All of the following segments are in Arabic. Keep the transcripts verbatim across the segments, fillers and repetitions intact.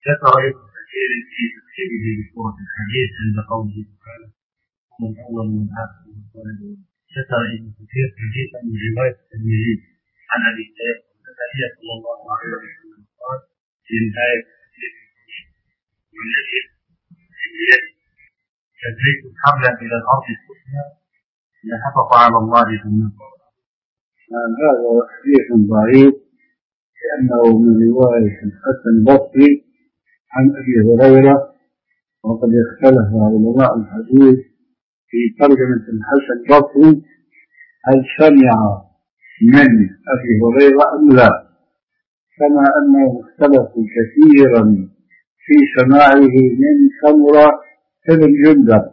ذكر ابن كثير في تفسيره لسورة الحديث عند قوله تعالى هم الأول والآخر والثالث. ذكر ابن كثير حديثا من رواية الترمذي عن أبي هريرة صلى الله عليه وسلم قال في الآية والذي في بيده كذلك حبلا إلى الأرض السفلى لحفظ على الله ثم هذا حديث ضعيف لأنه من رواية الحسن البصري عن أبي هريرة، وقد اختلف علماء الحديث في ترجمة الحسن البصري هل سمع من أبي هريرة أم لا، كما أنه اختلف كثيرا في سماعه من سمرة بن جندب.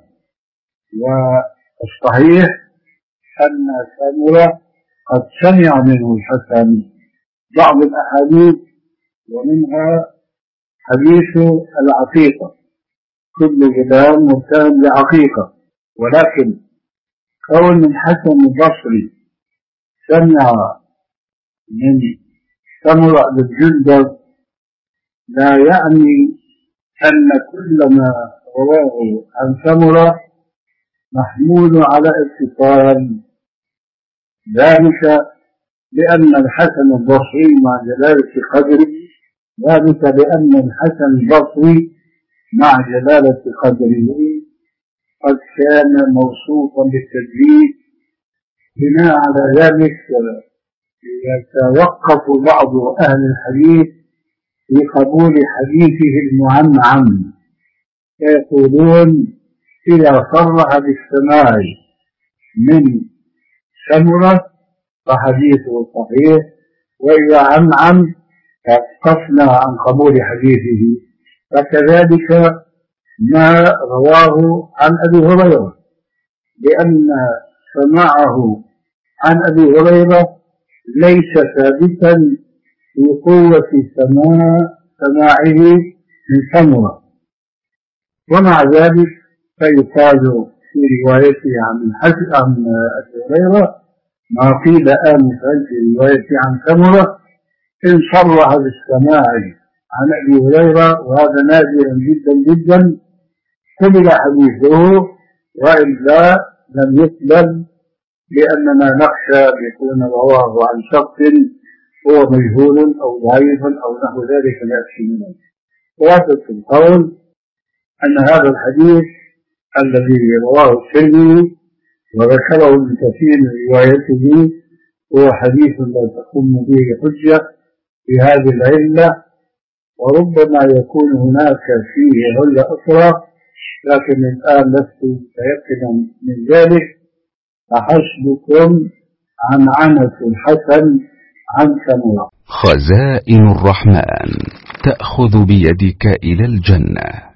والصحيح أن سمرة قد سمع منه الحسن بعض الأحاديث، ومنها حديث العقيقة، كل غلام متهم بعقيقة. ولكن كون الحسن البصري سمع من سمرة بن جندب لا يعني أن كل ما رواه عن سمرة محمول على اتصال، ذلك لأن الحسن البصري مع جلالة قدره ذلك لأن الحسن البصري مع جلالة قدره قد كان موصوفا بالتدليس. بناء على ذلك يتوقف بعض أهل الحديث في قبول حديثه المعنعن، يقولون إذا صرح بالسماع من سمرة فحديثه صحيح، وإذا عنعن فقفنا عن قبول حديثه. فكذلك ما رواه عن أبي هريرة، لأن سماعه عن أبي هريرة ليس ثابتا في قوة سماع سماعه من سمرة، ومع ذلك فيقال في روايته عن عن أبي هريرة ما قيل آنفا في روايته عن سمرة إن صرح بالسماع عن أبي هريرة، وهذا نادرا جدا جدا قبل حديثه، وإلا لم يقبل، لأننا نخشى يكون رواه عن شخص هو مجهول أو ضعيف أو نحو ذلك يأتي منه. ووافق القول أن هذا الحديث الذي رواه الترمذي وذكره ابن كثير من روايته هو حديث لا تقوم به حجة في هذه العلة، وربما يكون هناك فيه علة أخرى، لكن الآن لست متيقنا من ذلك. فحسبكم عن عنة الحسن عن سمرة. خزائن الرحمن تأخذ بيدك إلى الجنة.